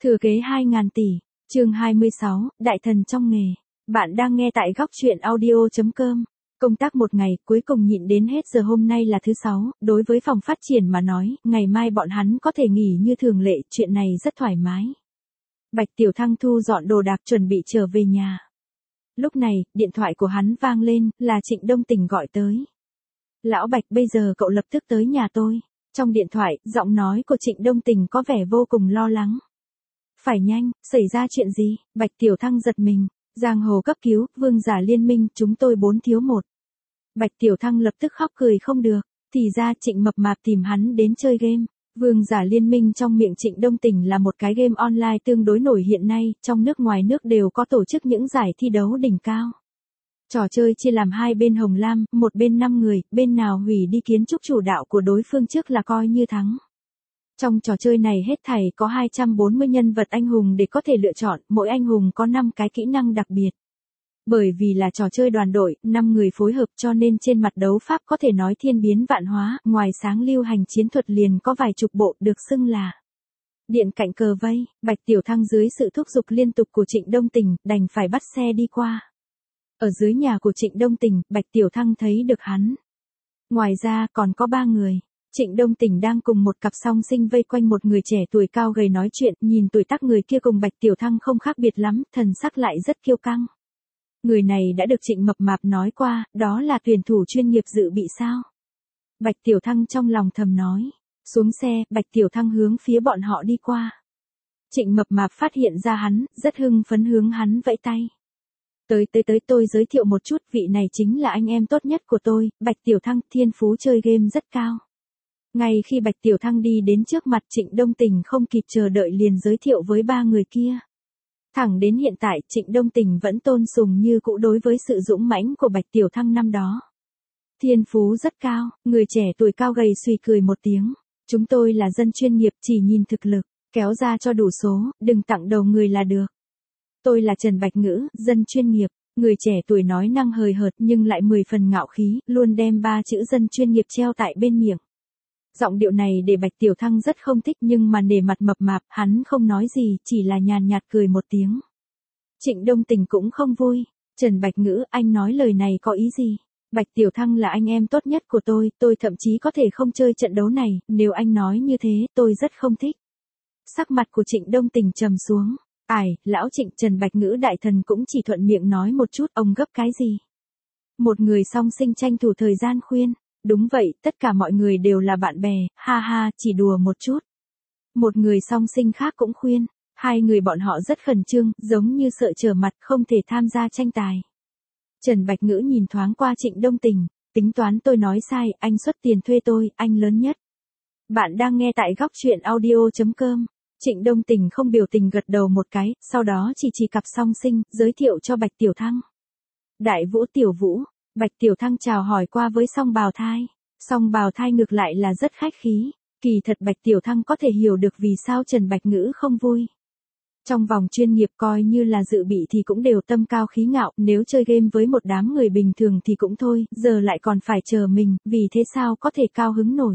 Thừa kế 2.000 tỷ, chương 26, Đại thần trong nghề. Bạn đang nghe tại góc chuyện audio.com. Công tác một ngày, cuối cùng nhịn đến hết giờ. Hôm nay là thứ 6, đối với phòng phát triển mà nói, ngày mai bọn hắn có thể nghỉ như thường lệ, chuyện này rất thoải mái. Bạch Tiểu Thăng thu dọn đồ đạc chuẩn bị trở về nhà. Lúc này, điện thoại của hắn vang lên, là Trịnh Đông Tình gọi tới. Lão Bạch, bây giờ cậu lập tức tới nhà tôi. Trong điện thoại, giọng nói của Trịnh Đông Tình có vẻ vô cùng lo lắng. Phải nhanh, xảy ra chuyện gì? Bạch Tiểu Thăng giật mình. Giang hồ cấp cứu, vương giả liên minh, chúng tôi 4 thiếu 1. Bạch Tiểu Thăng lập tức khóc cười không được. Thì ra Trịnh Mập Mạp tìm hắn đến chơi game. Vương giả liên minh trong miệng Trịnh Đông Tình là một cái game online tương đối nổi hiện nay, trong nước ngoài nước đều có tổ chức những giải thi đấu đỉnh cao. Trò chơi chia làm hai bên hồng lam, một bên 5 người, bên nào hủy đi kiến trúc chủ đạo của đối phương trước là coi như thắng. Trong trò chơi này hết thảy có 240 nhân vật anh hùng để có thể lựa chọn, mỗi anh hùng có 5 cái kỹ năng đặc biệt. Bởi vì là trò chơi đoàn đội, 5 người phối hợp cho nên trên mặt đấu pháp có thể nói thiên biến vạn hóa, ngoài sáng lưu hành chiến thuật liền có vài chục bộ được xưng là điện cạnh cờ vây. Bạch Tiểu Thăng dưới sự thúc giục liên tục của Trịnh Đông Tình, đành phải bắt xe đi qua. Ở dưới nhà của Trịnh Đông Tình, Bạch Tiểu Thăng thấy được hắn. Ngoài ra còn có 3 người. Trịnh Đông Tình đang cùng một cặp song sinh vây quanh một người trẻ tuổi cao gầy nói chuyện, nhìn tuổi tác người kia cùng Bạch Tiểu Thăng không khác biệt lắm, thần sắc lại rất kiêu căng. Người này đã được Trịnh Mập Mạp nói qua, đó là tuyển thủ chuyên nghiệp dự bị sao? Bạch Tiểu Thăng trong lòng thầm nói. Xuống xe, Bạch Tiểu Thăng hướng phía bọn họ đi qua. Trịnh Mập Mạp phát hiện ra hắn, rất hưng phấn hướng hắn vẫy tay. Tới tôi giới thiệu một chút, vị này chính là anh em tốt nhất của tôi, Bạch Tiểu Thăng, thiên phú chơi game rất cao. Ngay khi Bạch Tiểu Thăng đi đến trước mặt Trịnh Đông Tình không kịp chờ đợi liền giới thiệu với 3 người kia. Thẳng đến hiện tại, Trịnh Đông Tình vẫn tôn sùng như cũ đối với sự dũng mãnh của Bạch Tiểu Thăng năm đó. Thiên phú rất cao, người trẻ tuổi cao gầy suy cười một tiếng. Chúng tôi là dân chuyên nghiệp, chỉ nhìn thực lực, kéo ra cho đủ số, đừng tặng đầu người là được. Tôi là Trần Bạch Ngữ, dân chuyên nghiệp. Người trẻ tuổi nói năng hời hợt nhưng lại 10 phần ngạo khí, luôn đem 3 chữ dân chuyên nghiệp treo tại bên miệng. Giọng điệu này để Bạch Tiểu Thăng rất không thích nhưng mà nể mặt Mập Mạp, hắn không nói gì, chỉ là nhàn nhạt cười một tiếng. Trịnh Đông Tình cũng không vui. Trần Bạch Ngữ, anh nói lời này có ý gì? Bạch Tiểu Thăng là anh em tốt nhất của tôi thậm chí có thể không chơi trận đấu này, nếu anh nói như thế, tôi rất không thích. Sắc mặt của Trịnh Đông Tình trầm xuống. Lão Trịnh, Trần Bạch Ngữ đại thần cũng chỉ thuận miệng nói một chút, ông gấp cái gì? Một người song sinh tranh thủ thời gian khuyên. Đúng vậy, tất cả mọi người đều là bạn bè, ha ha, chỉ đùa một chút. Một người song sinh khác cũng khuyên, hai người bọn họ rất khẩn trương, giống như sợ trở mặt không thể tham gia tranh tài. Trần Bạch Ngữ nhìn thoáng qua Trịnh Đông Tình, tính toán tôi nói sai, anh xuất tiền thuê tôi, anh lớn nhất. Bạn đang nghe tại góc chuyện audio.com. Trịnh Đông Tình không biểu tình gật đầu một cái, sau đó chỉ cặp song sinh, giới thiệu cho Bạch Tiểu Thăng. Đại Vũ, Tiểu Vũ. Bạch Tiểu Thăng chào hỏi qua với Song Bào Thai. Song Bào Thai ngược lại là rất khách khí. Kỳ thật Bạch Tiểu Thăng có thể hiểu được vì sao Trần Bạch Ngữ không vui. Trong vòng chuyên nghiệp coi như là dự bị thì cũng đều tâm cao khí ngạo, nếu chơi game với một đám người bình thường thì cũng thôi, giờ lại còn phải chờ mình, vì thế sao có thể cao hứng nổi.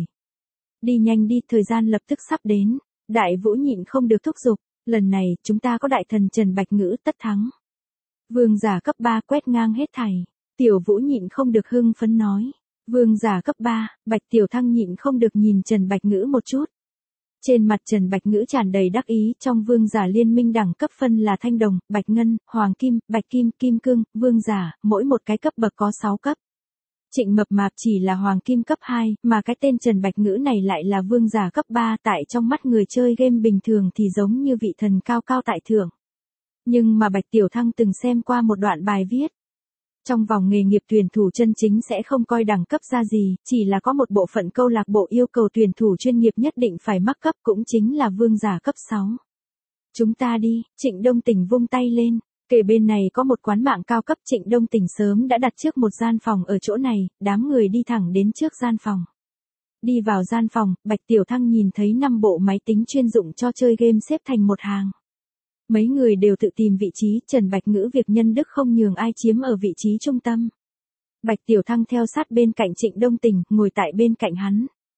Đi nhanh đi, thời gian lập tức sắp đến. Đại Vũ nhịn không được thúc giục, lần này chúng ta có đại thần Trần Bạch Ngữ tất thắng. Vương giả cấp 3 quét ngang hết thảy. Tiểu Vũ nhịn không được hưng phấn nói. Vương giả cấp 3, Bạch Tiểu Thăng nhịn không được nhìn Trần Bạch Ngữ một chút. Trên mặt Trần Bạch Ngữ tràn đầy đắc ý, trong vương giả liên minh đẳng cấp phân là thanh đồng, bạch ngân, hoàng kim, bạch kim, kim cương, vương giả, mỗi một cái cấp bậc có 6 cấp. Trịnh Mập Mạp chỉ là hoàng kim cấp 2, mà cái tên Trần Bạch Ngữ này lại là vương giả cấp 3, tại trong mắt người chơi game bình thường thì giống như vị thần cao cao tại thượng. Nhưng mà Bạch Tiểu Thăng từng xem qua một đoạn bài viết. Trong vòng nghề nghiệp tuyển thủ chân chính sẽ không coi đẳng cấp ra gì, chỉ là có một bộ phận câu lạc bộ yêu cầu tuyển thủ chuyên nghiệp nhất định phải mắc cấp, cũng chính là vương giả cấp 6. Chúng ta đi, Trịnh Đông Tình vung tay lên. Kể bên này có một quán mạng cao cấp, Trịnh Đông Tình sớm đã đặt trước một gian phòng ở chỗ này, đám người đi thẳng đến trước gian phòng. Đi vào gian phòng, Bạch Tiểu Thăng nhìn thấy 5 bộ máy tính chuyên dụng cho chơi game xếp thành một hàng. Mấy người đều tự tìm vị trí, Trần Bạch Ngữ việc nhân đức không nhường ai chiếm ở vị trí trung tâm. Bạch Tiểu Thăng theo sát bên cạnh Trịnh Đông Tình, ngồi tại bên cạnh hắn.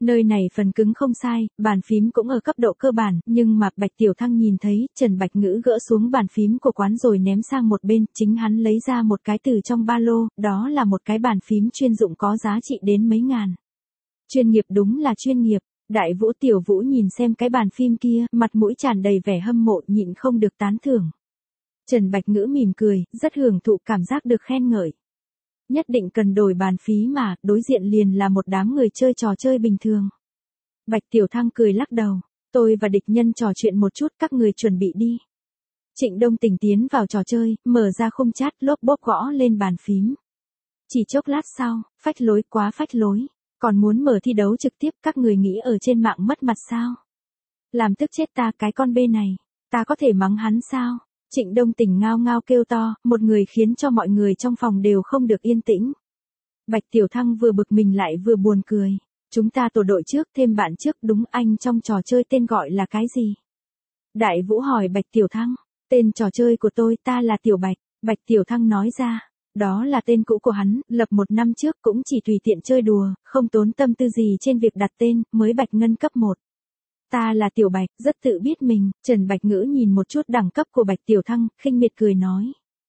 Nơi này phần cứng không sai, bàn phím cũng ở cấp độ cơ bản, nhưng mà Bạch Tiểu Thăng nhìn thấy, Trần Bạch Ngữ gỡ xuống bàn phím của quán rồi ném sang một bên, chính hắn lấy ra một cái từ trong ba lô, đó là một cái bàn phím chuyên dụng có giá trị đến mấy ngàn. Chuyên nghiệp, đúng là chuyên nghiệp. Đại Vũ Tiểu Vũ nhìn xem cái bàn phím kia, mặt mũi tràn đầy vẻ hâm mộ, nhịn không được tán thưởng. Trần Bạch Ngữ mỉm cười, rất hưởng thụ cảm giác được khen ngợi. Nhất định cần đổi bàn phí mà, đối diện liền là một đám người chơi trò chơi bình thường. Bạch Tiểu Thăng cười lắc đầu, tôi và địch nhân trò chuyện một chút, các người chuẩn bị đi. Trịnh Đông Tình tiến vào trò chơi, mở ra khung chat, lốp bốp gõ lên bàn phím. Chỉ chốc lát sau, phách lối, quá phách lối. Còn muốn mở thi đấu trực tiếp, các người nghĩ ở trên mạng mất mặt sao? Làm tức chết ta, cái con bê này. Ta có thể mắng hắn sao? Trịnh Đông Tình ngao ngao kêu to, một người khiến cho mọi người trong phòng đều không được yên tĩnh. Bạch Tiểu Thăng vừa bực mình lại vừa buồn cười. Chúng ta tổ đội trước, thêm bạn trước, đúng, anh trong trò chơi tên gọi là cái gì? Đại Vũ hỏi Bạch Tiểu Thăng. Tên trò chơi của tôi, ta là Tiểu Bạch. Bạch Tiểu Thăng nói ra. Đó là tên cũ của hắn, lập 1 năm trước cũng chỉ tùy tiện chơi đùa, không tốn tâm tư gì trên việc đặt tên, mới Bạch Ngân cấp 1. Ta là Tiểu Bạch, rất tự biết mình. Trần Bạch Ngữ nhìn một chút đẳng cấp của Bạch Tiểu Thăng, khinh miệt cười nói.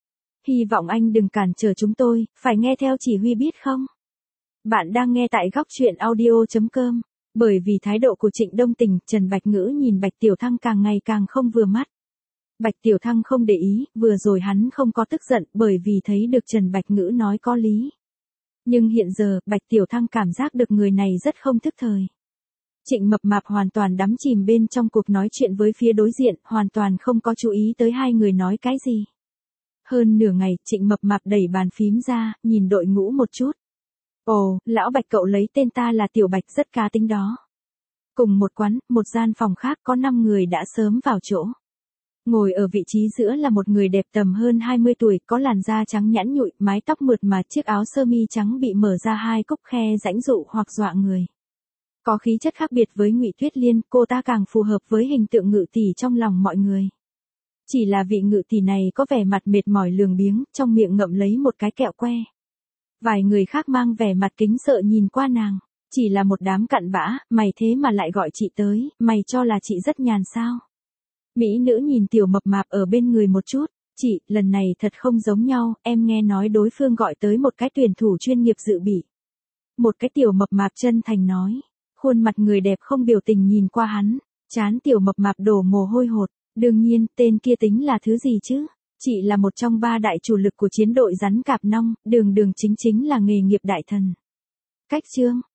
Hy vọng anh đừng cản trở chúng tôi, phải nghe theo chỉ huy biết không? Bạn đang nghe tại góc truyện audio.com. Bởi vì thái độ của Trịnh Đông Tình, Trần Bạch Ngữ nhìn Bạch Tiểu Thăng càng ngày càng không vừa mắt. Bạch Tiểu Thăng không để ý, vừa rồi hắn không có tức giận bởi vì thấy được Trần Bạch Ngữ nói có lý. Nhưng hiện giờ, Bạch Tiểu Thăng cảm giác được người này rất không thức thời. Trịnh Mập Mạp hoàn toàn đắm chìm bên trong cuộc nói chuyện với phía đối diện, hoàn toàn không có chú ý tới hai người nói cái gì. Hơn nửa ngày, Trịnh Mập Mạp đẩy bàn phím ra, nhìn đội ngũ một chút. Ồ, lão Bạch cậu lấy tên ta là Tiểu Bạch, rất cá tính đó. Cùng một quán, một gian phòng khác có 5 người đã sớm vào chỗ. Ngồi ở vị trí giữa là một người đẹp tầm hơn 20 tuổi, có làn da trắng nhẵn nhụi, mái tóc mượt mà, chiếc áo sơ mi trắng bị mở ra 2 cúc khe rãnh dụ hoặc dọa người. Có khí chất khác biệt với Ngụy Tuyết Liên, cô ta càng phù hợp với hình tượng ngự tỷ trong lòng mọi người. Chỉ là vị ngự tỷ này có vẻ mặt mệt mỏi lười biếng, trong miệng ngậm lấy một cái kẹo que. Vài người khác mang vẻ mặt kính sợ nhìn qua nàng, chỉ là một đám cặn bã, mày thế mà lại gọi chị tới, mày cho là chị rất nhàn sao? Mỹ nữ nhìn Tiểu Mập Mạp ở bên người một chút, chị, lần này thật không giống nhau, em nghe nói đối phương gọi tới một cái tuyển thủ chuyên nghiệp dự bị. Một cái Tiểu Mập Mạp chân thành nói, khuôn mặt người đẹp không biểu tình nhìn qua hắn, trán Tiểu Mập Mạp đổ mồ hôi hột, đương nhiên, tên kia tính là thứ gì chứ? Chị là một trong 3 đại chủ lực của chiến đội rắn cạp nong, đường chính là nghề nghiệp đại thần. Cách chương,